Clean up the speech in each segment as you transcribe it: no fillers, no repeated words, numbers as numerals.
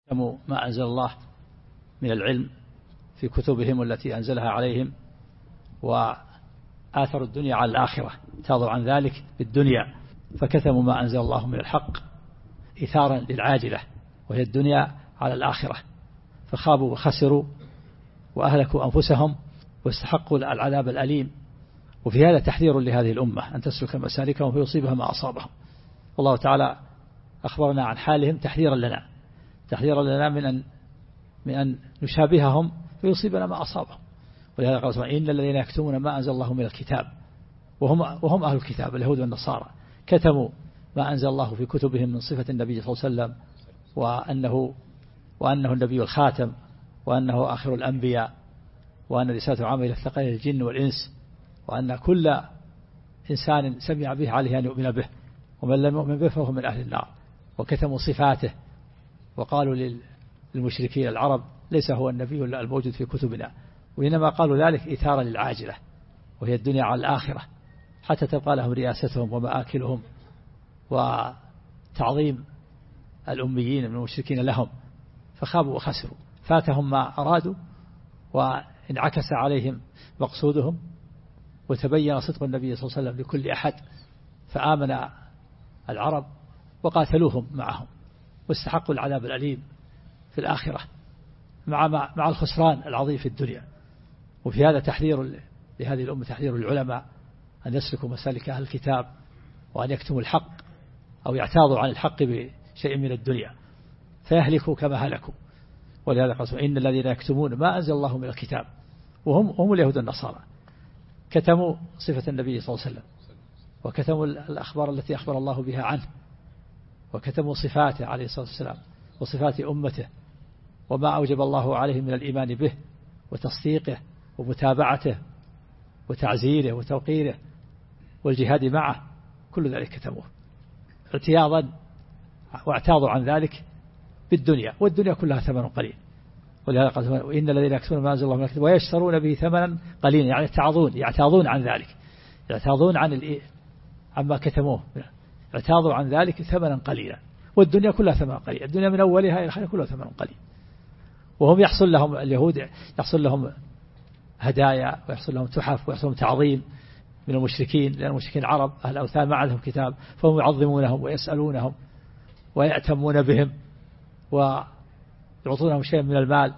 ما أنزل الله من العلم في كتبهم التي أنزلها عليهم، وآثروا الدنيا على الآخرة، تاضوا عن ذلك بالدنيا، فكتموا ما أنزل الله من الحق إثارا للعاجلة وهي الدنيا على الآخرة، فخابوا وخسروا وأهلكوا أنفسهم واستحقوا العذاب الأليم. وفي هذا تحذير لهذه الأمة أن تسلك مسالكهم فيصيبها ما أصابهم. والله تعالى أخبرنا عن حالهم تحذيرا لنا من أن نشابههم فيصيبنا ما أصابهم. ولهذا قال إن الذين يكتمون ما أنزل الله من الكتاب وهم أهل الكتاب اليهود والنصارى كتموا ما أنزل الله في كتبهم من صفة النبي صلى الله عليه وسلم، وأنه النبي الخاتم، وأنه آخر الأنبياء، وأن رسالته عامة إلى الثقلين الجن والإنس، وأن كل إنسان سمع به عليه أن يؤمن به، ومن لم يؤمن به فهو من أهل النار. وكتموا صفاته وقالوا للمشركين العرب ليس هو النبي الموجود في كتبنا، وإنما قالوا ذلك إثارا للعاجلة وهي الدنيا على الآخرة، حتى تبقى لهم رياستهم ومآكلهم وتعظيم الأميين من المشركين لهم، فخابوا وخسروا، فاتهم ما أرادوا وانعكس عليهم مقصودهم، وتبين صدق النبي صلى الله عليه وسلم لكل أحد، فآمن العرب وقاتلوهم معهم واستحقوا العذاب الأليم في الآخرة مع الخسران العظيم في الدنيا. وفي هذا تحذير لهذه الأمة، تحذير العلماء أن يسلكوا مسالك أهل الكتاب، وأن يكتموا الحق أو يعتاضوا عن الحق بشيء من الدنيا فيهلكوا كما هلكوا. ولهذا قال إن الذين يكتمون ما أنزل الله من الكتاب وهم اليهود النصارى كتموا صفة النبي صلى الله عليه وسلم، وكتموا الأخبار التي أخبر الله بها عنه، وكتموا صفاته عليه الصلاة والسلام وصفات أمته، وما أوجب الله عليه من الإيمان به وتصديقه ومتابعته وتعزيره وتوقيره والجهاد معه، كل ذلك كتموه اعتياضا، واعتاضوا عن ذلك بالدنيا، والدنيا كلها ثمن قليل. ولهذا قال وإن الذين يكتمون ما أنزل الله من الكتاب ويشترون به ثمنا قليلا، يعني يعتاضون عن ذلك، يعتاضون عما كتموه، اعتاضوا عن ذلك ثمنا قليلا، والدنيا كلها ثمن قليل، الدنيا من أولها إلى آخرها كلها ثمن قليل. وهم يحصل لهم اليهود يحصل لهم هدايا ويحصل لهم تحف ويحصل لهم تعظيم من المشركين، لأن المشركين العرب أهل أوثان ما عندهم كتاب، فهم يعظمونهم ويسألونهم ويأتمون بهم ويعطونهم شيئا من المال،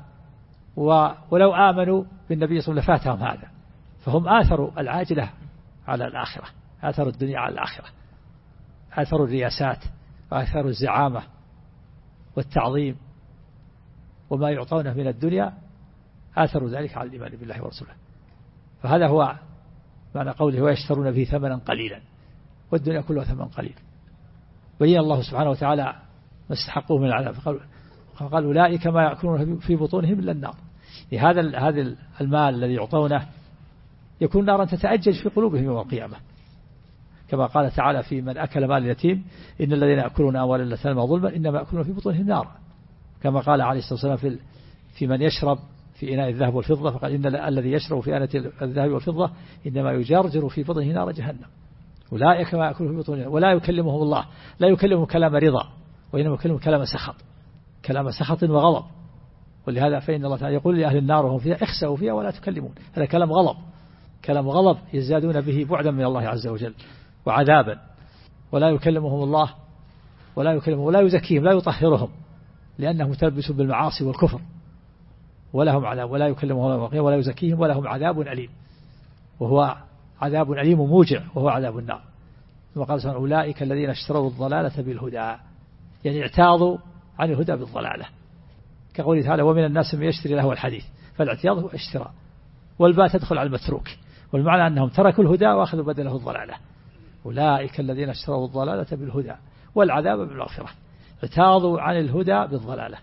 ولو آمنوا بالنبي صلى الله عليه وسلم لفاتهم هذا، فهم آثروا العاجلة على الآخرة، آثروا الدنيا على الآخرة، آثروا الرياسات وآثروا الزعامة والتعظيم وما يعطونه من الدنيا، آثروا ذلك على الإيمان بالله ورسوله. فهذا هو معنى قوله ويشترون به ثمنا قليلا، والدنيا كلها ثمن قليل. بين الله سبحانه وتعالى ما استحقوه من العذاب، قال أولئك ما يأكلون في بطونهم إلا النار. هذا المال الذي يعطونه يكون نارا تتأجج في قلوبهم يوم القيامة، كما قال تعالى في من أكل مال اليتيم إن الذين يأكلون أموال اليتامى ظلما إنما يأكلون في بطونهم نارا، كما قال عليه الصلاة والسلام في من يشرب في إناء الذهب والفضة، فقال إن الذي يشرب في إناء الذهب والفضة إنما يجرجر في بطنه نار جهنم. أولئك ما يأكلون في بطونهم ولا يكلمهم الله، لا يكلمهم كلام رضا، وإنما يكلمهم كلام سخط وغضب. ولهذا فإن الله تعالى يقول لأهل النار وهم فيها اخسأوا فيها ولا تكلمون، هذا كلام غضب يزدادون به بعدا من الله عز وجل وعذابا. ولا يكلمهم الله ولا يزكيهم، لا يطهرهم، لأنهم متلبسون بالمعاصي والكفر، ولهم عذاب. ولا يكلمهم ولا يزكيهم ولهم عذاب أليم، وهو عذاب أليم موجع، وهو عذاب النار. ثم قال سبحانه أولئك الذين اشتروا الضلالة بالهدى، يعني اعتاضوا عن الهدى بالضلالة، كقوله تعالى ومن الناس من يشتري له الحديث، فالاعتياض هو اشتراء، والباء تدخل على المتروك، والمعنى أنهم تركوا الهدى وأخذوا بدله الضلالة. أولئك الذين اشتروا الضلالة بالهدى والعذاب بالمغفرة، اعتاضوا عن الهدى بالضلالة،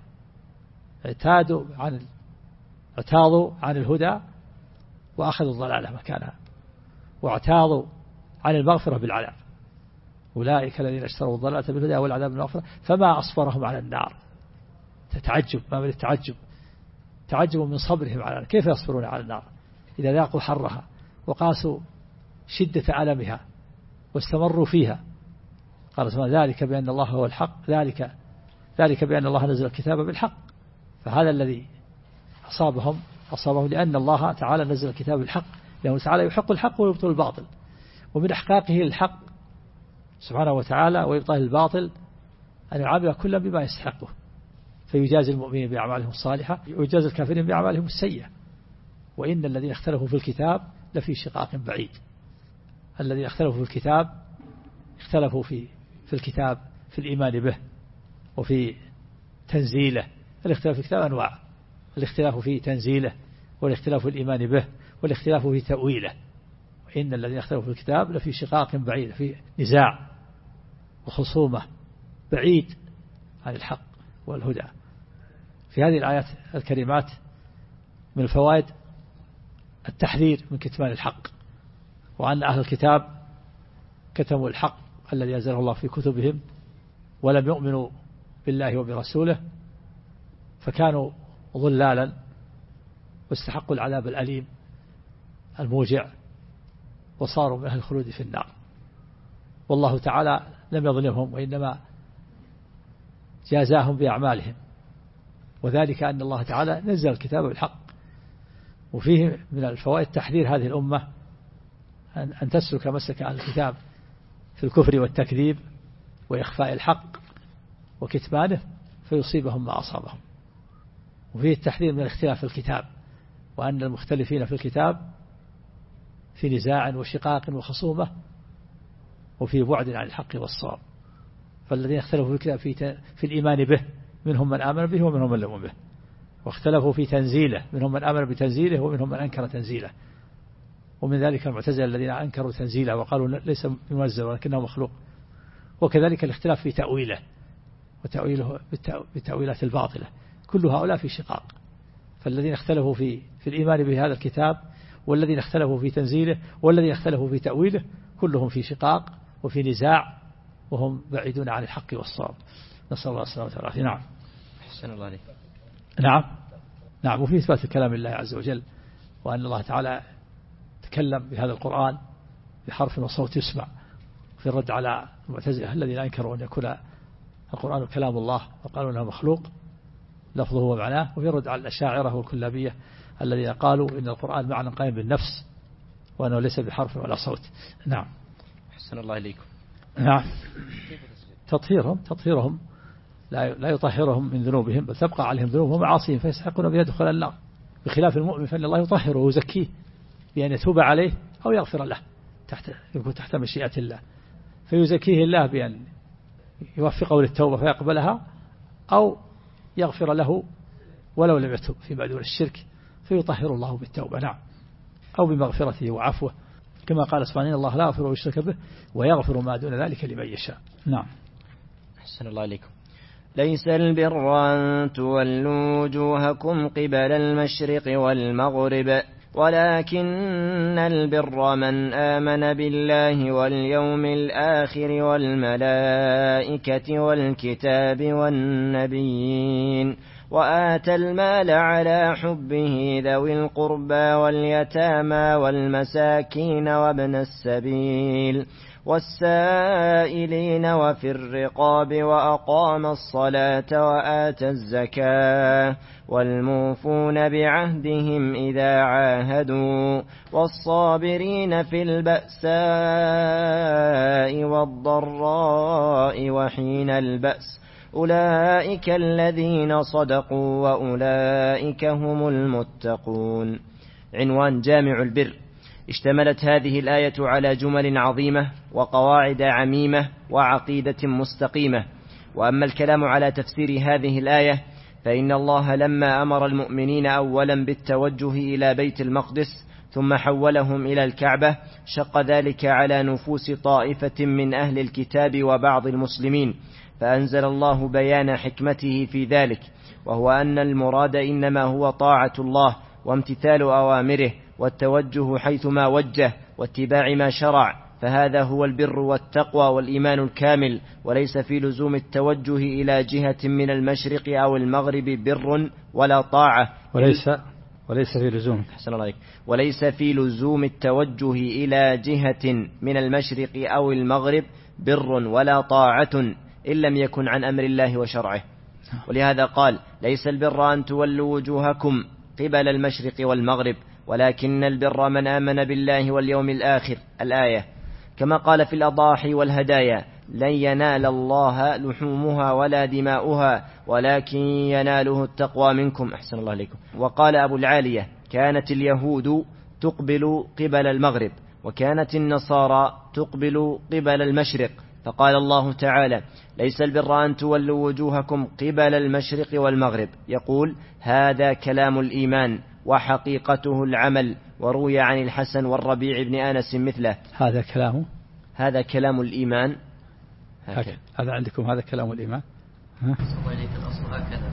اعتاضوا عن الهدى وأخذوا الضلالة مكانها، واعتاضوا عن المغفرة بالعذاب. أولئك الذين اشتروا الضلالة بالهدى والعذاب بالمغفرة فما أصبرهم على النار. تتعجب، ما من التعجب، تعجب من صبرهم على النار، كيف يصبرون على النار إذا ذاقوا حرها وقاسوا شدة ألمها واستمروا فيها. قال سبحانه ذلك بأن الله هو الحق، ذلك ذلك بأن الله نزل الكتاب بالحق، فهذا الذي أصابهم لأن الله تعالى نزل الكتاب بالحق، لأنه تعالى يحق الحق ويبطل الباطل، ومن إحقاقه للحق سبحانه وتعالى ويبطل الباطل أن يعامل كلا بما يستحقه، فيجازي المؤمنين بأعمالهم الصالحة ويجازي الكافرين بأعمالهم السيئة. وإن الذين اختلفوا في الكتاب لفي شقاق بعيد. الذين اختلفوا في الكتاب اختلفوا في الكتاب في الإيمان به وفي تنزيله. الاختلاف في الكتاب أنواع: الاختلاف في تنزيله، والاختلاف في الإيمان به، والاختلاف في تأويله. وإن الذين اختلفوا في الكتاب لفي شقاق بعيد، في نزاع وخصومة بعيد عن الحق والهدى. في هذه الآيات الكريمات من الفوائد التحذير من كتمان الحق، وأن أهل الكتاب كتموا الحق الذي أنزله الله في كتبهم ولم يؤمنوا بالله وبرسوله، فكانوا ضلالا واستحقوا العذاب الأليم الموجع، وصاروا من أهل الخلود في النار. والله تعالى لم يظلمهم، وإنما جازاهم بأعمالهم، وذلك أن الله تعالى نزل الكتاب بالحق. وفيه من الفوائد تحذير هذه الأمة أن تسلك مسلك أهل الكتاب في الكفر والتكذيب وإخفاء الحق وكتمانه، فيصيبهم ما أصابهم. وفيه التحذير من الاختلاف في الكتاب، وأن المختلفين في الكتاب في نزاع وشقاق وخصومة وفي بعد عن الحق والصواب. فالذين اختلفوا في الكتاب في الإيمان به منهم من آمن به ومنهم من لم يؤمن به، واختلفوا في تنزيله منهم من آمن بتنزيله ومنهم من أنكر تنزيله. ومن ذلك المعتزلة الذين أنكروا تنزيله وقالوا ليس منزل ولكنه مخلوق. وكذلك الاختلاف في تأويله وتأويله بالتأويلات الباطلة. كل هؤلاء في شقاق. فالذين اختلفوا في الإيمان بهذا الكتاب، والذين اختلفوا في تنزيله، والذين اختلفوا في تأويله، كلهم في شقاق وفي نزاع، وهم بعيدون عن الحق والصواب. نسأل الله السلامة والعافية. نعم. أحسن الله عليك. نعم. وفي إثبات كلام الله عز وجل، وأن الله تعالى تكلم بهذا القرآن بحرف وصوت يسمع، في الرد على المعتزلة الذين أنكروا أن يكون القرآن كلام الله وقالوا أنه مخلوق لفظه ومعناه، وفي الرد على الأشاعرة والكلابية الذين قالوا إن القرآن معنى قائم بالنفس وأنه ليس بحرف ولا صوت. نعم. أحسن الله إليكم. نعم. تطهيرهم لا يطهرهم من ذنوبهم، بل تبقى عليهم ذنوبهم ومعاصيهم فيستحقون بها دخول النار، بخلاف المؤمن فإن الله يطهره ويزكيه بأن يتوب عليه أو يغفر له يكون تحت مشيئة الله، فيزكيه الله بأن يوفقه للتوبة فيقبلها، أو يغفر له ولو لم يتوب فيما دون الشرك فيطهر الله بالتوبة. نعم. أو بمغفرته وعفوه، كما قال سبحانه: إن الله لا يغفر ويشرك به ويغفر ما دون ذلك لمن يشاء. نعم. أحسن الله إليكم. ليس البر أن تولوا وجوهكم قبل المشرق والمغرب، ولكن البر من آمن بالله واليوم الآخر والملائكة والكتاب والنبيين، وآتى المال على حبه ذوي القربى واليتامى والمساكين وابن السبيل والسائلين وفي الرقاب، وأقام الصلاة وآتى الزكاة، والموفون بعهدهم إذا عاهدوا، والصابرين في البأساء والضراء وحين البأس، أولئك الذين صدقوا وأولئك هم المتقون. عنوان: جامع البر. اشتملت هذه الآية على جمل عظيمة وقواعد عميمة وعقيدة مستقيمة. وأما الكلام على تفسير هذه الآية، فإن الله لما أمر المؤمنين أولا بالتوجه إلى بيت المقدس ثم حولهم إلى الكعبة، شق ذلك على نفوس طائفة من أهل الكتاب وبعض المسلمين، فأنزل الله بيان حكمته في ذلك، وهو أن المراد إنما هو طاعة الله وامتثال أوامره والتوجه حيثما وجه واتباع ما شرع، فهذا هو البر والتقوى والإيمان الكامل، وليس في لزوم التوجه إلى جهة من المشرق أو المغرب بر ولا طاعة. وليس في لزوم وليس في لزوم التوجه إلى جهة من المشرق أو المغرب بر ولا طاعة إن لم يكن عن أمر الله وشرعه. ولهذا قال ليس البر أن تولوا وجوهكم قبل المشرق والمغرب ولكن البر من آمن بالله واليوم الآخر الآية. كما قال في الأضاحي والهدايا لن ينال الله لحومها ولا دماؤها ولكن يناله التقوى منكم أحسن الله عليكم. وقال أبو العالية كانت اليهود تقبل قبل المغرب وكانت النصارى تقبل قبل المشرق، فقال الله تعالى ليس البر أن تولوا وجوهكم قبل المشرق والمغرب. يقول هذا كلام الإيمان وحقيقته العمل، وروي عن الحسن والربيع بن أنس مثله. هذا كلام الإيمان. هذا عندكم هذا كلام الإيمان. الأصل هكذا.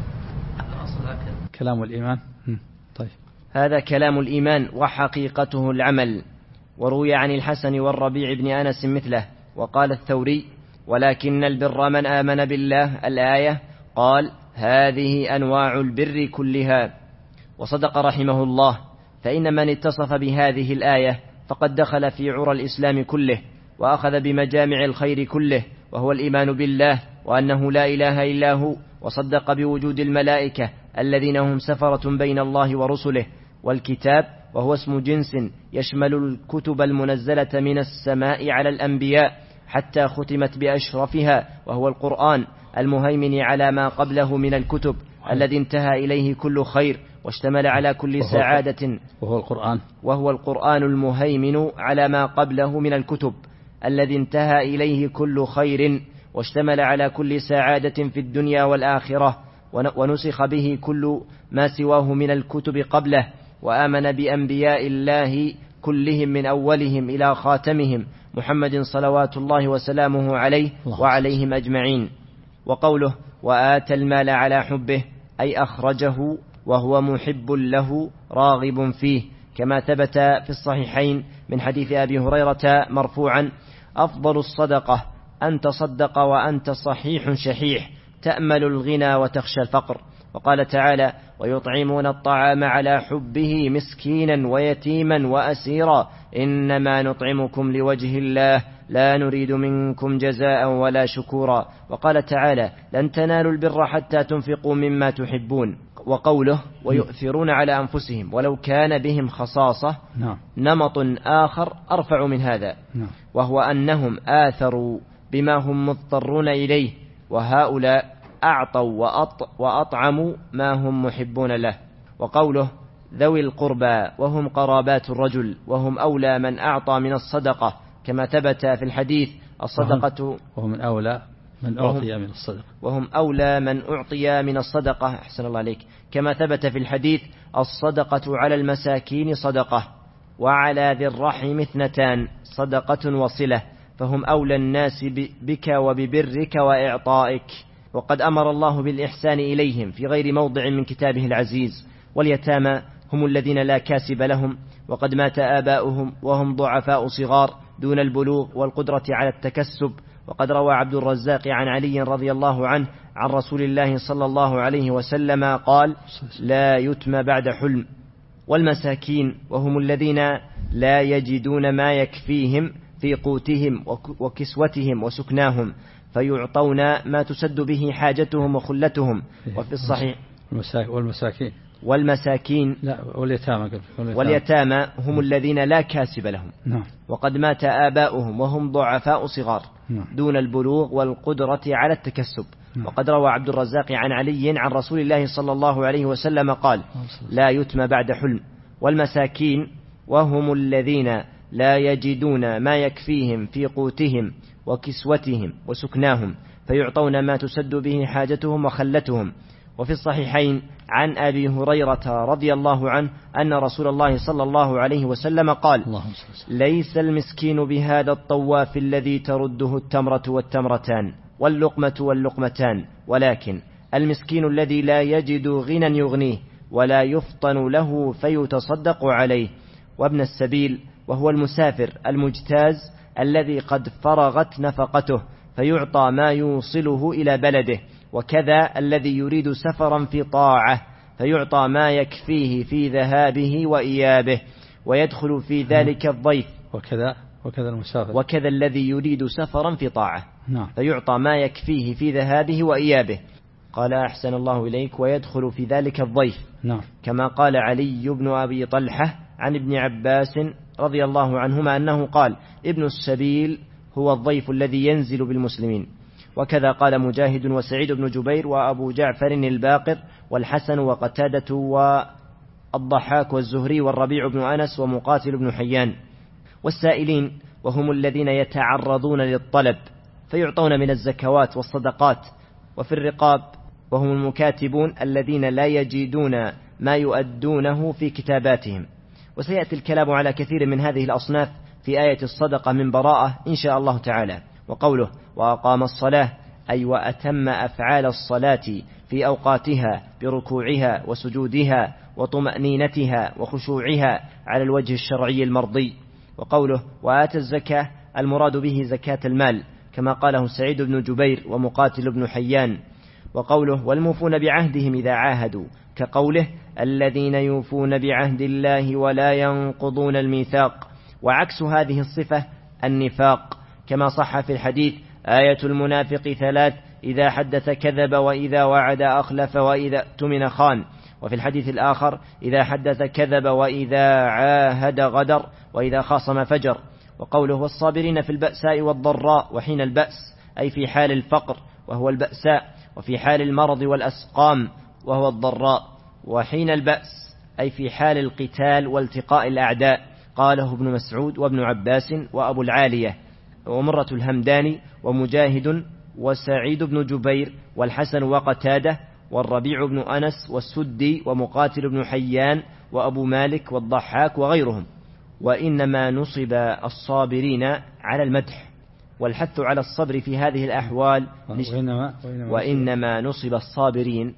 كلام الإيمان. طيب. هذا كلام الإيمان وحقيقته العمل، وروي عن الحسن والربيع بن أنس مثله. وقال الثوري ولكن البر من آمن بالله الآية قال هذه أنواع البر كلها. وصدق رحمه الله، فإن من اتصف بهذه الآية فقد دخل في عرى الإسلام كله وأخذ بمجامع الخير كله، وهو الإيمان بالله وأنه لا إله إلا هو، وصدق بوجود الملائكة الذين هم سفرة بين الله ورسله، والكتاب وهو اسم جنس يشمل الكتب المنزلة من السماء على الأنبياء حتى ختمت بأشرفها، وهو القرآن المهيمن على ما قبله من الكتب الذي انتهى إليه كل خير واشتمل على كل سعادة. وهو القرآن المهيمن على ما قبله من الكتب الذي انتهى إليه كل خير واشتمل على كل سعادة في الدنيا والآخرة، ونسخ به كل ما سواه من الكتب قبله، وآمن بأنبياء الله كلهم من أولهم إلى خاتمهم محمد صلوات الله وسلامه عليه وعليهم أجمعين. وقوله وآتى المال على حبه أي أخرجه وهو محب له راغب فيه، كما ثبت في الصحيحين من حديث أبي هريرة مرفوعا أفضل الصدقة أن تصدق وأنت صحيح شحيح تأمل الغنى وتخشى الفقر. وقال تعالى ويطعمون الطعام على حبه مسكينا ويتيما وأسيرا إنما نطعمكم لوجه الله لا نريد منكم جزاء ولا شكورا. وقال تعالى لن تنالوا البر حتى تنفقوا مما تحبون. وقوله ويؤثرون على أنفسهم ولو كان بهم خصاصة نمط آخر أرفع من هذا، وهو أنهم آثروا بما هم مضطرون إليه، وهؤلاء أعطوا وأطعموا ما هم محبون له. وقوله ذوي القربى وهم قرابات الرجل وهم أولى من أعطى من الصدقة، كما ثبت في الحديث الصدقة وهم أولى من أعطي من الصدقة وهم أولى من أعطي من الصدقة أحسن الله عليك، كما ثبت في الحديث الصدقة على المساكين صدقة وعلى ذي الرحم اثنتان صدقة وصلة، فهم أولى الناس بك وببرك وإعطائك. وقد أمر الله بالإحسان إليهم في غير موضع من كتابه العزيز. واليتامى هم الذين لا كاسب لهم وقد مات آباؤهم وهم ضعفاء صغار دون البلوغ والقدرة على التكسب. وقد روى عبد الرزاق عن علي رضي الله عنه عن رسول الله صلى الله عليه وسلم قال لا يتم بعد حلم. والمساكين وهم الذين لا يجدون ما يكفيهم في قوتهم وكسوتهم وسكناهم فيعطون ما تسد به حاجتهم وخلتهم. وفي الصحيح والمساكين لا واليتامى هم الذين لا كاسب لهم وقد مات آباؤهم وهم ضعفاء صغار دون البلوغ والقدرة على التكسب. وقد روى عبد الرزاق عن علي عن رسول الله صلى الله عليه وسلم قال لا يتم بعد حلم. والمساكين وهم الذين لا يجدون ما يكفيهم في قوتهم وكسوتهم وسكناهم فيعطون ما تسد به حاجتهم وخلتهم. وفي الصحيحين عن أبي هريرة رضي الله عنه أن رسول الله صلى الله عليه وسلم قال ليس المسكين بهذا الطواف الذي ترده التمرة والتمرتان واللقمة واللقمتان، ولكن المسكين الذي لا يجد غنى يغنيه ولا يفطن له فيتصدق عليه. وابن السبيل وهو المسافر المجتاز الذي قد فرغت نفقته فيعطى ما يوصله إلى بلده. وكذا الذي يريد سفرا في طاعة فيعطى ما يكفيه في ذهابه وإيابه ويدخل في ذلك الضيف. وكذا الذي يريد سفرا في طاعة فيعطى ما يكفيه في ذهابه وإيابه. قال أحسن الله إليك: ويدخل في ذلك الضيف. نعم. كما قال علي بن أبي طلحة عن ابن عباس رضي الله عنهما أنه قال: ابن السبيل هو الضيف الذي ينزل بالمسلمين. وكذا قال مجاهد وسعيد بن جبير وأبو جعفر الباقر والحسن وقتادة والضحاك والزهري والربيع بن أنس ومقاتل بن حيان. والسائلين وهم الذين يتعرضون للطلب فيعطون من الزكوات والصدقات. وفي الرقاب وهم المكاتبون الذين لا يجدون ما يؤدونه في كتاباتهم. وسيأتي الكلام على كثير من هذه الأصناف في آية الصدقة من براءة إن شاء الله تعالى. وقوله: وأقام الصلاة أي وأتم أفعال الصلاة في أوقاتها بركوعها وسجودها وطمأنينتها وخشوعها على الوجه الشرعي المرضي. وقوله: وآتى الزكاة المراد به زكاة المال، كما قاله سعيد بن جبير ومقاتل بن حيان. وقوله: والموفون بعهدهم إذا عاهدوا، كقوله: الذين يوفون بعهد الله ولا ينقضون الميثاق. وعكس هذه الصفة النفاق، كما صح في الحديث: آية المنافق 3: إذا حدث كذب وإذا وعد أخلف وإذا اؤتمن خان. وفي الحديث الآخر: إذا حدث كذب وإذا عاهد غدر وإذا خاصم فجر. وقوله: والصابرين في البأساء والضراء وحين البأس أي في حال الفقر وهو البأساء، وفي حال المرض والأسقام وهو الضراء، وحين البأس أي في حال القتال والتقاء الأعداء. قاله ابن مسعود وابن عباس وأبو العالية ومرة الهمداني ومجاهد وسعيد بن جبير والحسن وقتادة والربيع بن أنس والسدي ومقاتل بن حيان وأبو مالك والضحاك وغيرهم. وإنما نصب الصابرين على المدح والحث على الصبر في هذه الأحوال. وإنما نصب الصابرين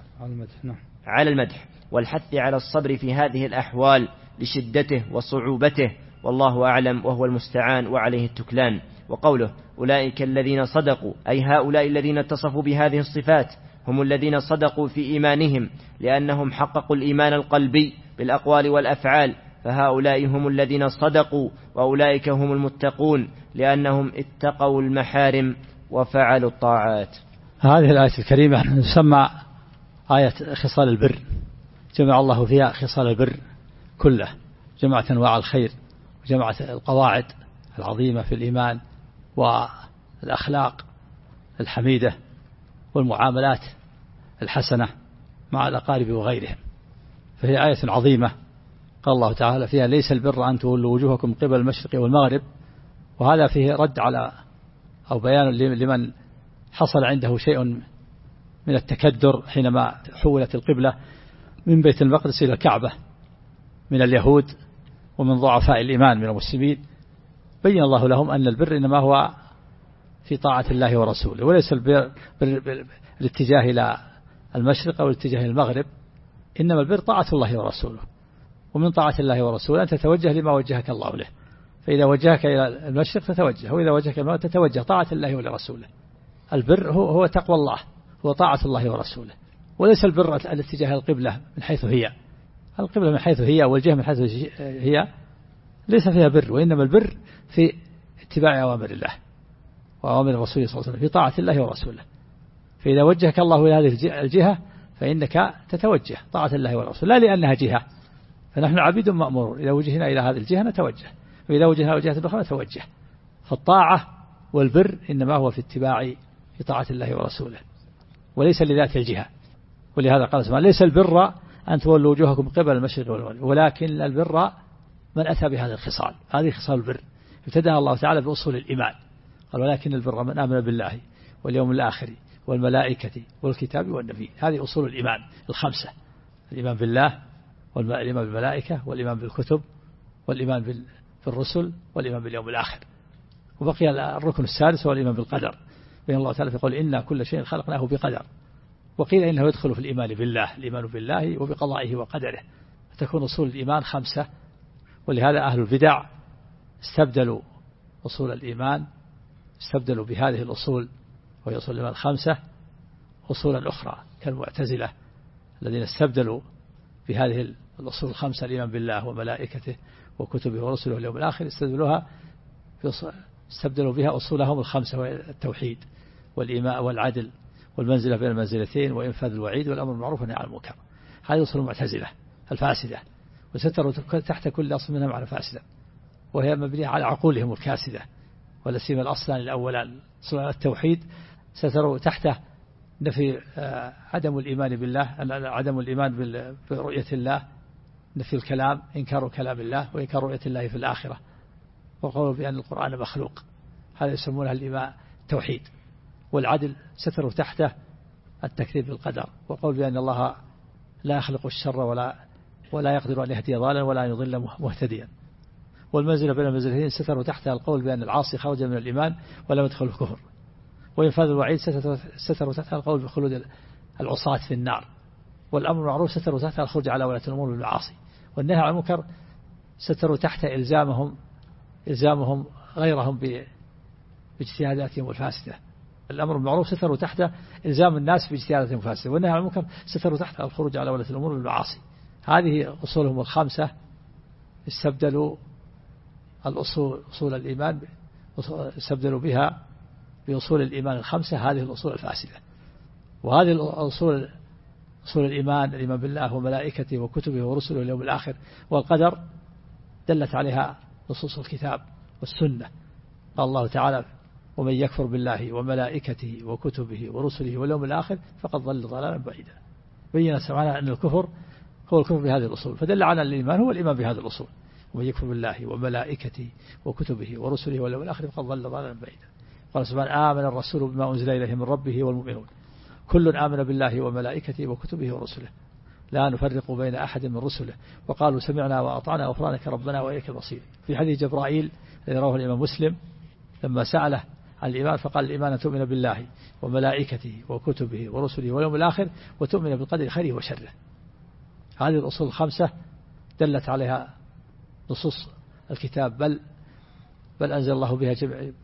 على المدح والحث على الصبر في هذه الأحوال لشدته وصعوبته، والله أعلم وهو المستعان وعليه التكلان. وقوله: أولئك الذين صدقوا أي هؤلاء الذين اتصفوا بهذه الصفات هم الذين صدقوا في إيمانهم، لأنهم حققوا الإيمان القلبي بالأقوال والأفعال، فهؤلاء هم الذين صدقوا. وأولئك هم المتقون لأنهم اتقوا المحارم وفعلوا الطاعات. هذه الآية الكريمة تسمى آية خصال البر، جمع الله فيها خصال البر كله، جمعت أنواع الخير وجمعت القواعد العظيمة في الإيمان والأخلاق الحميدة والمعاملات الحسنة مع الأقارب وغيرهم. فهي آية عظيمة قال الله تعالى فيها: ليس البر أن تولوا وجوهكم قبل المشرق والمغرب. وهذا فيه رد على أو بيان لمن حصل عنده شيء من التكدر حينما حولت القبلة من بيت المقدس إلى الكعبة من اليهود ومن ضعفاء الإيمان من المسلمين. بين الله لهم أن البر إنما هو في طاعة الله ورسوله، وليس البر الاتجاه إلى المشرق أو الاتجاه إلى المغرب، إنما البر طاعة الله ورسوله. ومن طاعة الله ورسوله أن تتوجه لما وجهك الله له، فإذا وجهك إلى المشرق تتوجه، وإذا وجهك إلى المغرب تتوجه طاعة الله ولرسوله. البر هو تقوى الله، هو طاعة الله ورسوله، وليس البر الاتجاه القبلة من حيث هي. القبلة من حيث هي والجهة من حيث هي ليس فيها بر، وإنما البر في اتباع أوامر الله وأوامر الرسول صلى الله عليه وسلم، في طاعة الله ورسوله. فإذا وجهك الله إلى هذه الجهة فإنك تتوجه طاعة الله ورسوله، لا لأنها جهة، فنحن عبيد مأمور، إذا وجهنا إلى هذه الجهة نتوجه، وإذا وجهنا إلى الجهة الأخرى نتوجه. فالطاعة والبر إنما هو في اتباع في طاعة الله ورسوله، وليس لذات الجهة. ولهذا قال سبحانه: ليس البر أن تولوا وجوهكم قبل المشرق والمغرب ولكن البر من أتى بهذه الخصال. هذه خصال البر ابتدأها الله تعالى بأصول الإيمان، قال: ولكن البر من آمن بالله واليوم الآخر والملائكة والكتاب والنبي. هذه أصول الإيمان الخمسة: الإيمان بالله والإيمان بالملائكة والإيمان بالكتب والإيمان بالرسل والإيمان باليوم الآخر. وبقي الركن السادس هو الإيمان بالقدر، بين الله تعالى يقول: إنا كل شيء خلقناه بقدر. وقيل إنه يدخل في الإيمان بالله، الإيمان بالله وبقضائه وقدره، فتكون أصول الإيمان خمسة. ولهذا أهل البدع استبدلوا أصول الإيمان، استبدلوا بهذه الأصول وهي أصول الإيمان الخمسة أصولا أخرى، كالمعتزلة الذين استبدلوا بهذه الأصول الخمسة الإيمان بالله وملائكته وكتبه ورسله واليوم الآخر، استبدلوا بها أصولهم الخمسة وهي التوحيد والإيمان والعدل والمنزلة بين المنزلتين وإنفاذ الوعيد والأمر بالمعروف والنهي عن المنكر. هذه أصول المعتزلة الفاسدة، وستروا تحت كل أصل منها معنى فاسدة، وهي مبنية على عقولهم الكاسدة، ولا سيما الأصلان الأولان التوحيد ستروا تحته نفي عدم الإيمان بالله، عدم الإيمان برؤية الله، نفي الكلام، إنكار كلام الله وإنكار رؤية الله في الآخرة، وقولوا بأن القرآن مخلوق، هذا يسمونها الإيمان التوحيد. والعدل ستروا تحته التكذيب بالقدر، وقول بأن الله لا يخلق الشر ولا يقدر أن يهدي ضالا ولا أن يضل مهتديا. والمنزلة بين المنزلتين ستروا تحتها القول بأن العاصي خرج من الإيمان ولم يدخل الكفر. وإنفاذ الوعيد ستروا تحتها القول بخلود العصاة في النار. والأمر المعروف ستروا تحتها الخروج على ولاة الأمور بالمعاصي. والنهي عن المنكر ستروا تحت إلزامهم غيرهم باجتهاداتهم الفاسدة. الأمر المعروف ستروا تحت إلزام الناس باجتهاداتهم الفاسدة. والنهي عن المنكر ستروا تحت الخروج على ولاة الأمور بالمعاصي. هذه أصولهم الخمسة، استبدلوا أصول الإيمان، استبدلوا بها بأصول الإيمان الخمسة، هذه الأصول الفاسدة. وهذه الأصول أصول الإيمان بالله وملائكته وكتبه ورسله واليوم الآخر والقدر دلت عليها نصوص الكتاب والسنة. قال الله تعالى: ومن يكفر بالله وملائكته وكتبه ورسله واليوم الآخر فقد ضل ضلالا بعيدا. بين سبحانه أن الكفر هو الكفر بهذه الأصول، فدل على أن الإيمان هو الإيمان بهذه الأصول. ومن يكفر بالله وملائكته وكتبه ورسله واليوم الآخر فقد ضل ضلالا بعيدا. قال سبحانه: آمن الرسول بما أنزل إليه من ربه والمؤمنون كل آمن بالله وملائكته وكتبه ورسله لا نفرق بين أحد من رسله وقالوا سمعنا وأطعنا غفرانك ربنا وإليك المصير. في حديث جبرائيل الذي رواه الإمام مسلم لما سأله عن الإيمان فقال: الإيمان أن تؤمن بالله وملائكته وكتبه ورسله واليوم الآخر وتؤمن بالقدر خيره وشره. هذه الأصول الخمسة دلت عليها نصوص الكتاب، بل أنزل الله بها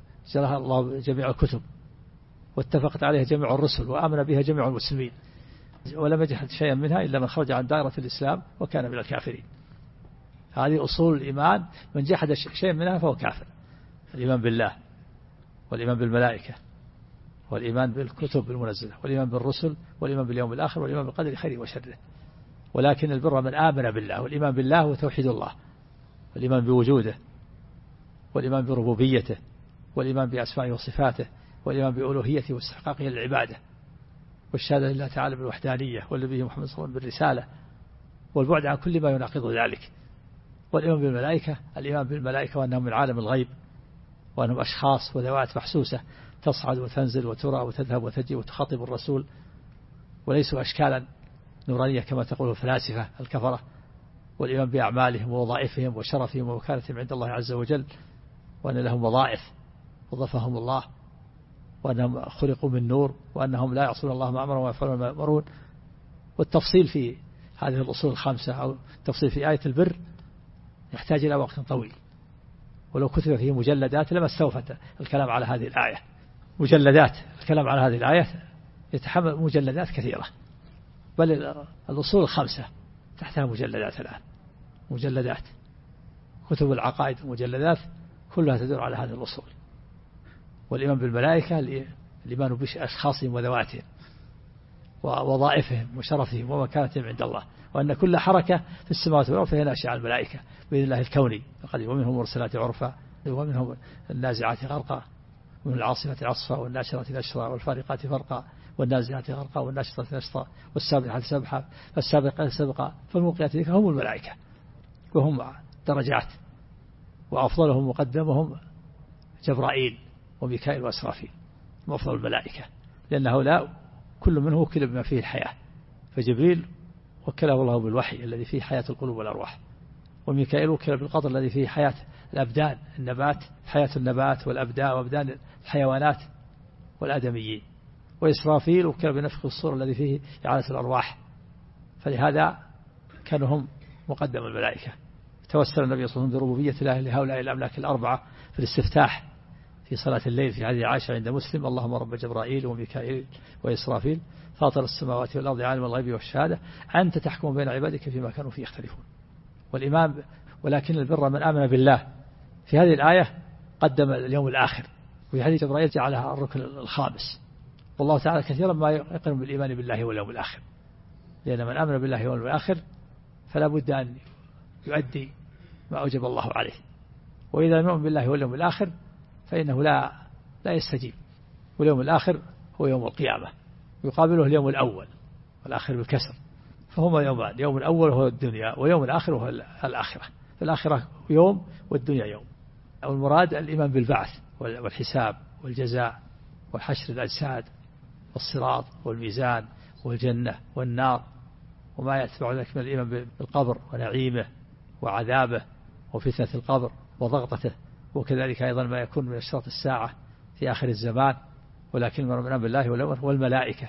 جميع الكتب، واتفقت عليها جميع الرسل، وآمن بها جميع المسلمين، ولم يجحد شيئا منها إلا من خرج عن دائرة الإسلام وكان من الكافرين. هذه أصول الإيمان، من جحد شيئا منها فهو كافر. الإيمان بالله، والإيمان بالملائكة، والإيمان بالكتب المنزلة، والإيمان بالرسل، والإيمان باليوم الآخر، والإيمان بالقدر خيره وشره. ولكن البر من آمن بالله، والإيمان بالله هو توحيد الله، والإيمان بوجوده، والإيمان بربوبيته، والإيمان بأسمائه وصفاته، والإيمان بألوهيته واستحقاقه للعبادة، والشهادة لله تعالى بالوحدانية، والنبي محمد صلى الله عليه وسلم بالرسالة، والبعد عن كل ما يناقض ذلك. والإيمان بالملائكة، الإيمان بالملائكة وأنهم من عالم الغيب، وأنهم أشخاص وذوات محسوسة تصعد وتنزل وترى وتذهب وتجي وتخاطب الرسول، وليسوا أشكالا نورانية كما تقول الفلاسفة الكفرة. والإيمان بأعمالهم ووظائفهم وشرفهم ووكالتهم عند الله عز وجل، وأن لهم وظائف وظفهم الله، وأنهم خلقوا من نور، وأنهم لا يعصون الله ما أمرهم ويفعلون ما يأمرون. والتفصيل في هذه الأصول الخمسة أو التفصيل في آية البر يحتاج إلى وقت طويل، ولو كتب فيه مجلدات لما استوفت الكلام على هذه الآية. مجلدات الكلام على هذه الآية يتحمل مجلدات كثيرة، بل الأصول الخمسة تحتها مجلدات الآن، مجلدات كتب العقائد مجلدات كلها تدور على هذه الأصول. والإيمان بالملائكة الإيمان بأشخاصهم وذواتهم ووظائفهم وشرفهم ومكانتهم عند الله، وأن كل حركة في السماوات والأرض فهي ناشئة عن الملائكة بإذن الله الكوني القدير. ومنهم مرسلات عرفا، ومنهم النازعات غرقا، ومن العاصفة عصفا، والناشرات نشرا، والفارقات فرقا، والنازعات غرقا، والناشطات نشطا، والسابحات سبحا، فالسابقات سبقا، فالموقيات ذكرا. هم الملائكة، وهم درجات، وأفضلهم مقدمهم جبرائيل وميكائيل وإسرافيل، وأفضل الملائكة، لأن هؤلاء كل منه وكل بما فيه الحياة. فجبريل وكله الله بالوحي الذي فيه حياة القلوب والأرواح، وميكائيل وكل بالقدر الذي فيه حياة الأبدان، النبات، حياة النبات والأبدان وأبدان الحيوانات والآدميين، وإسرافيل وكل بنفخ الصور الذي فيه إعادة الأرواح. فلهذا كانوا هم مقدم الملائكة. توسل النبي صلى الله عليه وسلم بربوبية الله لهؤلاء الأملاك الأربعة في الاستفتاح في صلاة الليل في حديث عائشة عند مسلم: اللهم رب جبرائيل وميكائيل وإسرافيل فاطر السماوات والأرض عالم الغيب والشهادة أنت تحكم بين عبادك فيما كانوا فيه يختلفون. والإمام ولكن البر من آمن بالله في هذه الآية قدم اليوم الآخر، وفي حديث جبرائيل جعلها الركن الخامس، والله تعالى كثيرا ما يقرن بالإيمان بالله واليوم الآخر، لأن من آمن بالله واليوم الآخر فلا بد أن يؤدي ما أوجب الله عليه، وإذا نؤمن بالله واليوم الآخر فإنه لا يستجيب. واليوم الآخر هو يوم القيامة، يقابله اليوم الأول والآخر بالكسر، فهما يومان، يوم الأول هو الدنيا ويوم الآخر هو الآخرة. الآخرة يوم والدنيا يوم. أو المراد الإيمان بالبعث والحساب والجزاء والحشر الأجساد والصراط والميزان والجنة والنار وما يتبع ذلك من الإيمان بالقبر ونعيمه وعذابه وفتنة القبر وضغطته، وكذلك أيضا ما يكون من أشراط الساعة في آخر الزمان. ولكن من آمن بالله والملائكة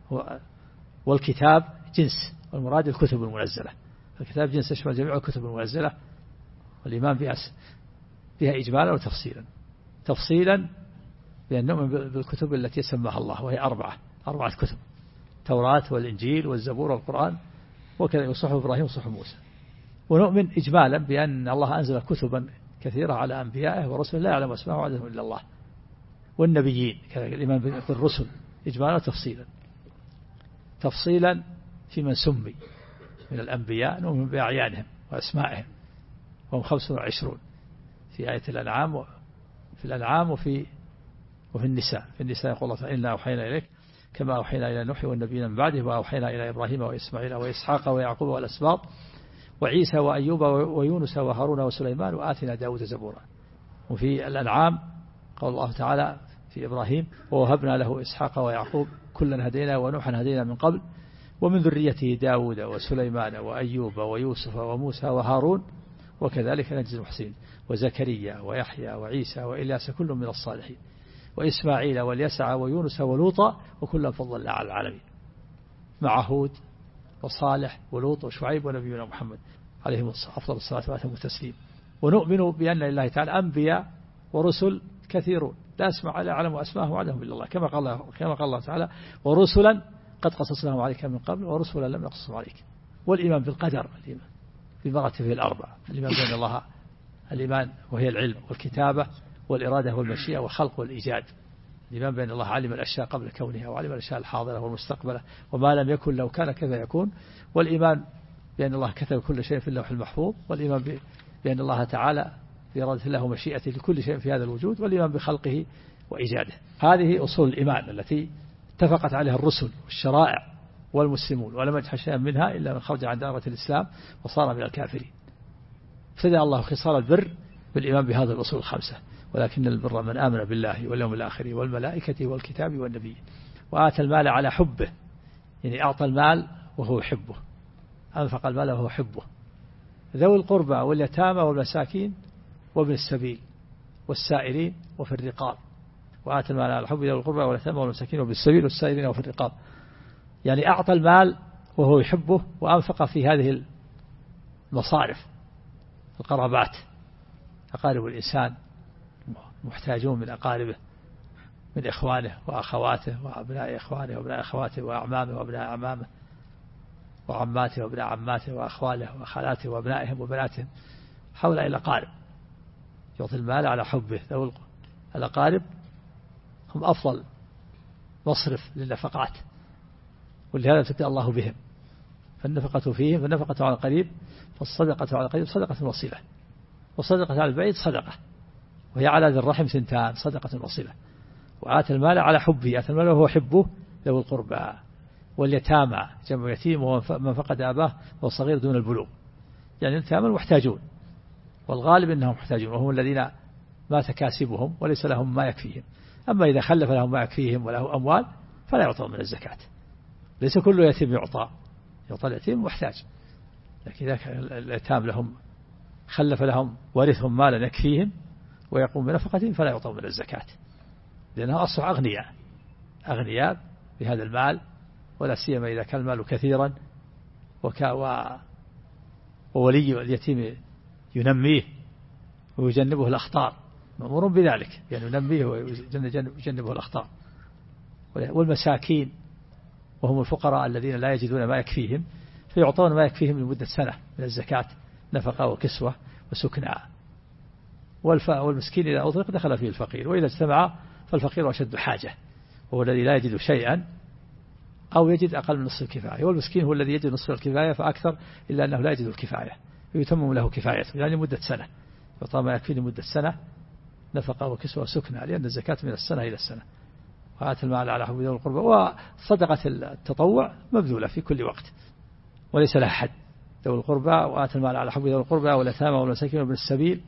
والكتاب جنس، والمراد الكتب المنزلة. الكتاب جنس يشمل جميع الكتب المنزلة، والإيمان بها إجمالا وتفصيلا. تفصيلا بأن نؤمن بالكتب التي سماها الله، وهي أربعة كتب: التوراة والإنجيل والزبور والقرآن، وكذلك صحف إبراهيم وصحف موسى. ونؤمن إجمالا بأن الله أنزل كتبا كثيرة على أنبيائه ورسله لا يعلم أسماءهم وعددهم إلا الله، والنبيين كذلك الإيمان بالرسل إجمالا وتفصيلا. تفصيلا في من سمي من الأنبياء نؤمن بأعيانهم وأسمائهم، وهم 25 في آية الأنعام، في الأنعام وفي النساء. في النساء يقول الله: إنا أوحينا إليك كما أوحينا إلى نوح والنبيين من بعده، وأوحينا إلى إبراهيم وإسماعيل وإسحاق ويعقوب والأسباط وعيسى وأيوب ويونس وهارون وسليمان وآتنا داود زبورا. وفي الأنعام قال الله تعالى في إبراهيم: ووهبنا له إسحاق ويعقوب كلا هدينا ونوحا هدينا من قبل ومن ذريته داود وسليمان وأيوب ويوسف وموسى وهارون وكذلك نجزي المحسنين، وزكريا ويحيى وعيسى وإلياس كل من الصالحين، وإسماعيل واليسع ويونس ولوطا وكلا فضلنا على العالمين، مع هود وصالح ولوط وشعيب ونبينا محمد عليهم أفضل الصلاة وأتم التسليم. ونؤمن بأن لله تعالى أنبياء ورسل كثيرون لا يعلم أسماءهم وعدهم إلا الله، كما قال الله تعالى: ورسلا قد قصصناهم عليك من قبل ورسلا لم نقصصهم عليك. والإيمان بالقدر، الإيمان بمراتبه الأربع: الإيمان بأن الله، الإيمان وهي العلم والكتابة والإرادة والمشيئة والخلق والإيجاد. الإيمان بأن الله علم الأشياء قبل كونها وعلم الأشياء الحاضرة والمستقبلة وما لم يكن لو كان كذا يكون. والإيمان بأن الله كتب كل شيء في اللوح المحفوظ. والإيمان بأن الله تعالى بإرادة الله ومشيئته لكل شيء في هذا الوجود. والإيمان بخلقه وإيجاده. هذه أصول الإيمان التي اتفقت عليها الرسل والشرائع والمسلمون، ولم يجحد شيئا منها إلا من خرج عن دائرة الإسلام وصار من الكافرين. ابتدأ الله خصال البر بالإيمان بهذه الأصول الخمسة: ولكن البر من آمن بالله واليوم الآخر والملائكة والكتاب والنبي وآتى المال على حبه، يعني أعطى المال وهو يحبه، أنفق المال وهو يحبه، ذوي القربى واليتامى والمساكين وابن السبيل والسائلين وفي الرقاب. وآتى المال على حبه ذوي القربى واليتامى والمساكين وابن السبيل والسائلين وفي الرقاب، يعني أعطى المال وهو يحبه وأنفق في هذه المصارف. القرابات، أقارب الإنسان محتاجون من أقاربه، من إخوانه وأخواته وأبناء إخوانه وأبناء أخواته وأعمامه وأبناء أعمامه وعماته وأبناء عماته وأخواله وخالاته وأبنائهم وبناتهم. هؤلاء الأقارب يعطي المال على حبه. ذوي الأقارب هم أفضل مصرف للنفقات، ولهذا ابتدأ الله بهم. فالنفقة فيهم، فالنفقة على القريب، فالصدقة على القريب صدقة وصلة، والصدقة على البعيد صدقة، وهي على ذي الرحم ثنتان: صدقة وصلة. وآتى المال على حبه، آتى المال وهو حبه ذوي القربى واليتامى، جمع يتيم ومن فقد أباه وصغير دون البلوغ، يعني اليتامى محتاجون، والغالب أنهم محتاجون، وهم الذين مات كاسبهم وليس لهم ما يكفيهم. أما إذا خلف لهم ما يكفيهم وله أموال فلا يعطى من الزكاة. ليس كل يتيم يعطى اليتيم محتاج، لكن إذا اليتام لهم خلف لهم ورثهم مالا يكفيهم ويقوم بنفقتهم فلا يعطون من الزكاة، لأنهم أصبحوا أغنياء بهذا المال، ولا سيما إذا كان المال كثيرا وولي اليتيم ينميه ويجنبه الأخطار، مأمور بذلك، يعني ينميه ويجنبه الأخطار. والمساكين وهم الفقراء الذين لا يجدون ما يكفيهم فيعطون ما يكفيهم لمدة سنة من الزكاة، نفقة وكسوة وسكنى. والمسكين إذا أطلق دخل فيه الفقير، وإذا اجتمع فالفقير أشد حاجة. هو الذي لا يجد شيئا أو يجد أقل من نصف الكفاية، والمسكين هو الذي يجد نصف الكفاية فأكثر إلا أنه لا يجد الكفاية، يتمم له كفايته يعني مدة سنة، يعطى ما يكفي لمدة سنة نفقة وكسوة وسكنى، لأن الزكاة من السنة إلى السنة. وآت المال على حبه ذوي القربى. وصدقة التطوع مبذولة في كل وقت وليس لها حد. ذوي القربى وآت المال على حبه ذوي القربى واليتامى والمساكين وابن السبيل.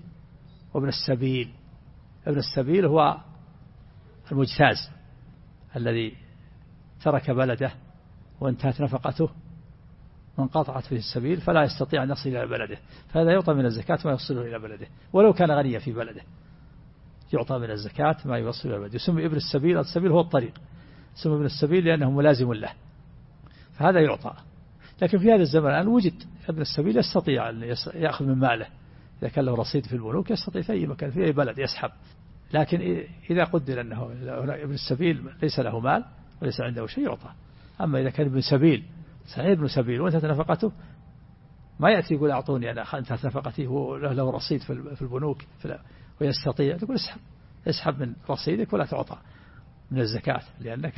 ابن السبيل هو المجتاز الذي ترك بلده وانتهت نفقته وانقطعت فيه السبيل فلا يستطيع أن يصل إلى بلده، فهذا يعطى من الزكاة ما يوصله إلى بلده ولو كان غنيا في بلده، يعطى من الزكاة ما يوصل إلى بلده. يسمى ابن السبيل، السبيل هو الطريق، يسمى ابن السبيل لأنه ملازم له، فهذا يعطى. لكن في هذا الزمن الآن وجد ابن السبيل يستطيع أن يأخذ من ماله، إذا كان له رصيد في البنوك يستطيع في أي مكان في أي بلد يسحب. لكن إذا قدر أنه ابن السبيل ليس له مال وليس عنده شيء يعطى. أما إذا كان ابن سبيل صحيح ابن سبيل وانتهت نفقته ما يأتي يقول أعطوني أنا انتهت نفقتي، هو له رصيد في البنوك ويستطيع، تقول اسحب من رصيدك ولا تعطى من الزكاة، لأنك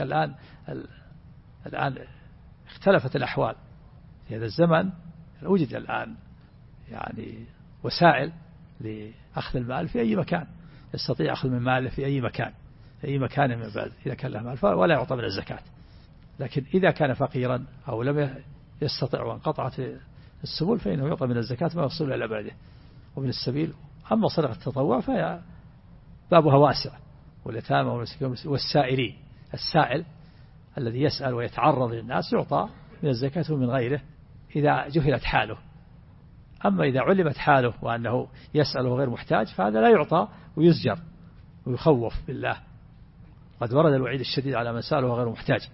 الآن اختلفت الأحوال في هذا الزمن. وجد الآن يعني وسائل لأخذ المال في أي مكان، يستطيع أخذ من ماله في أي مكان من البلد إذا كان له مال ولا يعطى من الزكاة. لكن إذا كان فقيرا أو لم يستطع وانقطعت السبل فإنه يعطى من الزكاة ما يوصل إلى بلده ومن السبيل. أما صدقة التطوع فهي بابها واسع، واليتامى والسائلين، السائل الذي يسأل ويتعرض للناس يعطى من الزكاة ومن غيره إذا جهلت حاله. أما إذا علمت حاله وأنه يسأل وغير محتاج فهذا لا يعطى ويزجر ويخوف بالله. قد ورد الوعيد الشديد على من سأل وغير محتاج،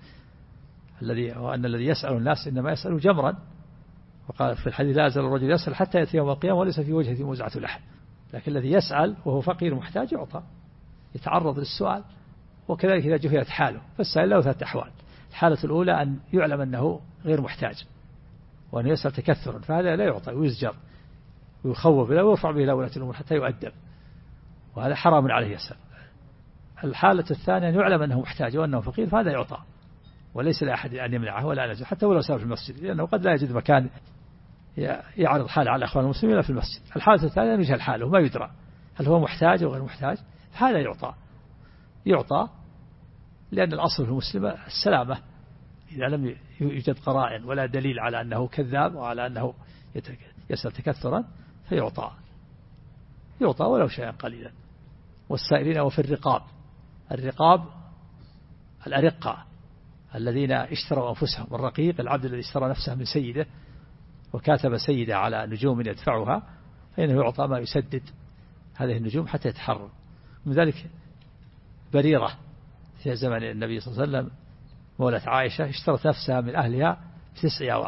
وأن الذي يسأل الناس إنما يسأل جمرا، وقال في الحديث لا يزال الرجل يسأل حتى يأتي يوم القيامة وليس في وجهه مزعة لحم. لكن الذي يسأل وهو فقير محتاج يعطى، يتعرض للسؤال. وكذلك إذا جهلت حاله فالسائل له ثلاث أحوال: الحالة الأولى أن يعلم أنه غير محتاج وأن يسأل تكثرا فهذا لا يعطى ويزجر ويخوف له ويرفع به إلى ولاة الأمور حتى يؤدب، وهذا حرام عليه يسأل. الحالة الثانية أن يعلم أنه محتاج وأنه فقير فهذا يعطى وليس لأحد أن يمنعه ولا نزل حتى ولو سأل في المسجد، لأنه قد لا يجد مكان يعرض حاله على أخوان المسلمين إلا في المسجد. الحالة الثانية أن يجهل حاله وما يدرى هل هو محتاج أو غير محتاج، فهذا يعطى لأن الأصل في المسلم السلامة. إذا لم يوجد قرائن ولا دليل على أنه كذاب وعلى أنه يسأل تكثرا فيعطى ولو شيئا قليلا. والسائلين وفي الرقاب الأرقة الذين اشتروا أنفسهم، والرقيق العبد الذي اشترى نفسه من سيده وكاتب سيده على نجوم يدفعها فإنه يعطى ما يسدد هذه النجوم حتى يتحرر. من ذلك بريرة في زمن النبي صلى الله عليه وسلم مولة عائشة اشترت نفسها من أهلها ب9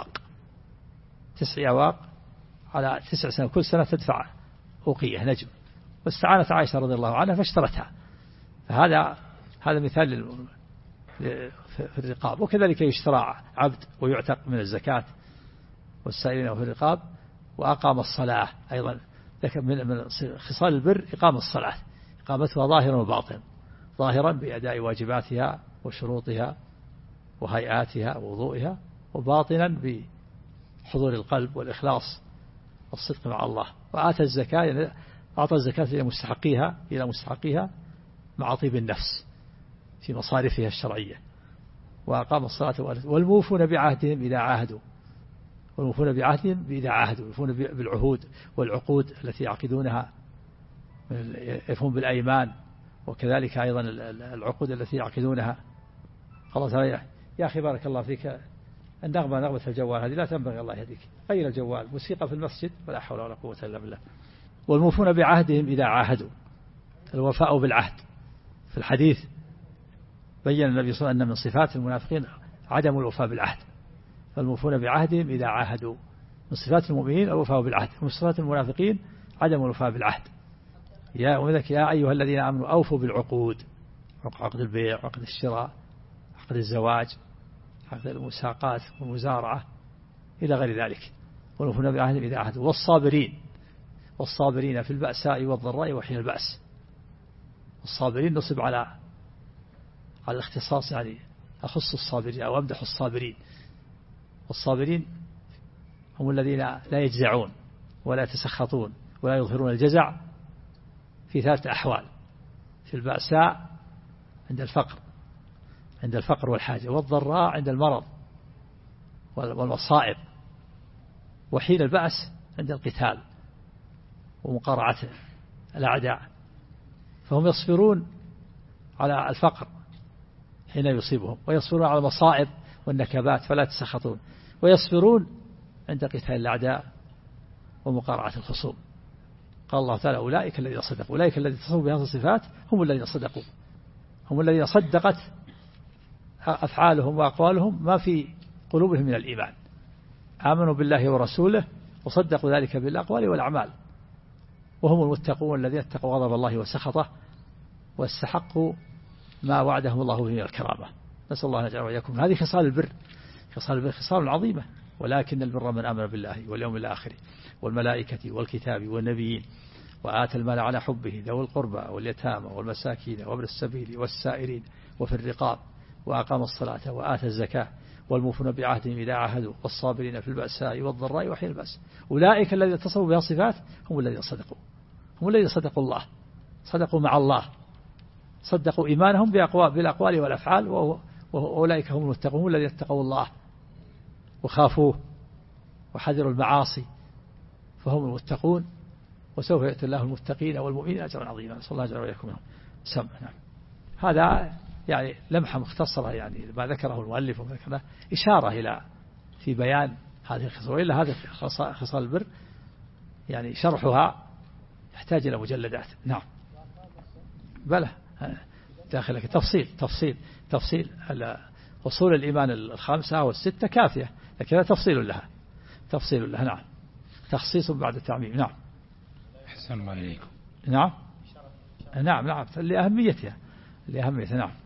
أواق على 9 سنة، كل سنة تدفع أوقية نجم، واستعانت عائشة رضي الله عنها فاشترتها. فهذا مثال في الرقاب. وكذلك يشترى عبد ويعتق من الزكاة. والسائلين في الرقاب. وأقام الصلاة أيضا من خصال البر إقام الصلاة، إقامتها ظاهرا وباطنا، ظاهرا بأداء واجباتها وشروطها وهيئاتها ووضوئها، وباطنا بحضور القلب والإخلاص والصدق مع الله. وآتى الزكاة يعني أعطى الزكاة إلى مستحقيها مع طيب النفس في مصارفها الشرعية. وأقام الصلاة والموفون بعهدهم إذا عاهدوا، يوفون بالعهود والعقود التي يعقدونها، يفون بالأيمان، وكذلك أيضا العقود التي يعقدونها. خلاص يا أخي بارك الله فيك، نغمة الجوال هذه لا تنبغي، الله يهديك، غير الجوال، موسيقى في المسجد ولا حول ولا قوة إلا بالله. والموفون بعهدهم إذا عاهدوا، الوفاء بالعهد. في الحديث بين النبي صلى الله عليه وسلم أن من صفات المنافقين عدم الوفاء بالعهد، فالموفون بعهدهم إذا عاهدوا. من صفات المؤمنين الوفاء بالعهد، ومن صفات المنافقين عدم الوفاء بالعهد. يا أيها الذين آمنوا أوفوا بالعقود، عقد البيع، عقد الشراء، عقد الزواج، عقد المساقات والمزارعة إلى غير ذلك. والموفون بعهدهم إذا عاهدوا. والصابرين في البأساء والضراء وحين البأس. الصابرين نصب على الاختصاص يعني أخص الصابرين أو أمدح الصابرين. والصابرين هم الذين لا يجزعون ولا يتسخطون ولا يظهرون الجزع في 3 أحوال: في البأساء عند الفقر والحاجة، والضراء عند المرض والمصائب، وحين البأس عند القتال ومقارعة الأعداء. فهم يصبرون على الفقر حين يصيبهم، ويصبرون على المصائب والنكبات فلا يتسخطون، ويصبرون عند قتال الأعداء ومقارعة الخصوم. قال الله تعالى: أولئك الذين صدقوا. أولئك الذين تصفوا بهذه الصفات هم الذين صدقوا، هم الذين صدقت أفعالهم وأقوالهم ما في قلوبهم من الإيمان، آمنوا بالله ورسوله وصدقوا ذلك بالأقوال والأعمال، وهم المتقون الذين اتقوا غضب الله وسخطه واستحقوا ما وعدهم الله من الكرامة. نسأل الله أن يجعل وإياكم. هذه خصال البر. خصال البر خصال عظيمة، ولكن البر من آمن بالله واليوم الآخر والملائكة والكتاب والنبيين وآتى المال على حبه ذوي القربى واليتامى والمساكين وابن السبيل والسائرين وفي الرقاب وأقام الصلاة وآتى الزكاة والموفون بعهدهم إذا عاهدوا والصابرين في البأساء والضراء وحين البأس. أولئك الذين اتصفوا بها الصفات هم الذين صدقوا، هم الذين صدقوا الله، صدقوا مع الله، صدقوا إيمانهم بالأقوال والأفعال، وأولئك هم المتقون الذين اتقوا الله وخافوه وحذروا المعاصي، فهم المتقون. وسوف يأتي الله المتقين والمؤمنين أجرا عظيما. نسأل الله أجر وإياكم. نعم. هذا يعني لمحة مختصرة يعني ما ذكره المؤلف وذكره إشارة إلى في بيان هذه الخصال، وإلا هذه خصال البر يعني شرحها يحتاج إلى مجلدات. نعم بلى داخلك تفصيل أصول الإيمان 5 و6 كافية، لكن تفصيل لها. نعم تخصيص بعد التعميم. نعم أحسن الله إليكم. نعم لأهميتها. نعم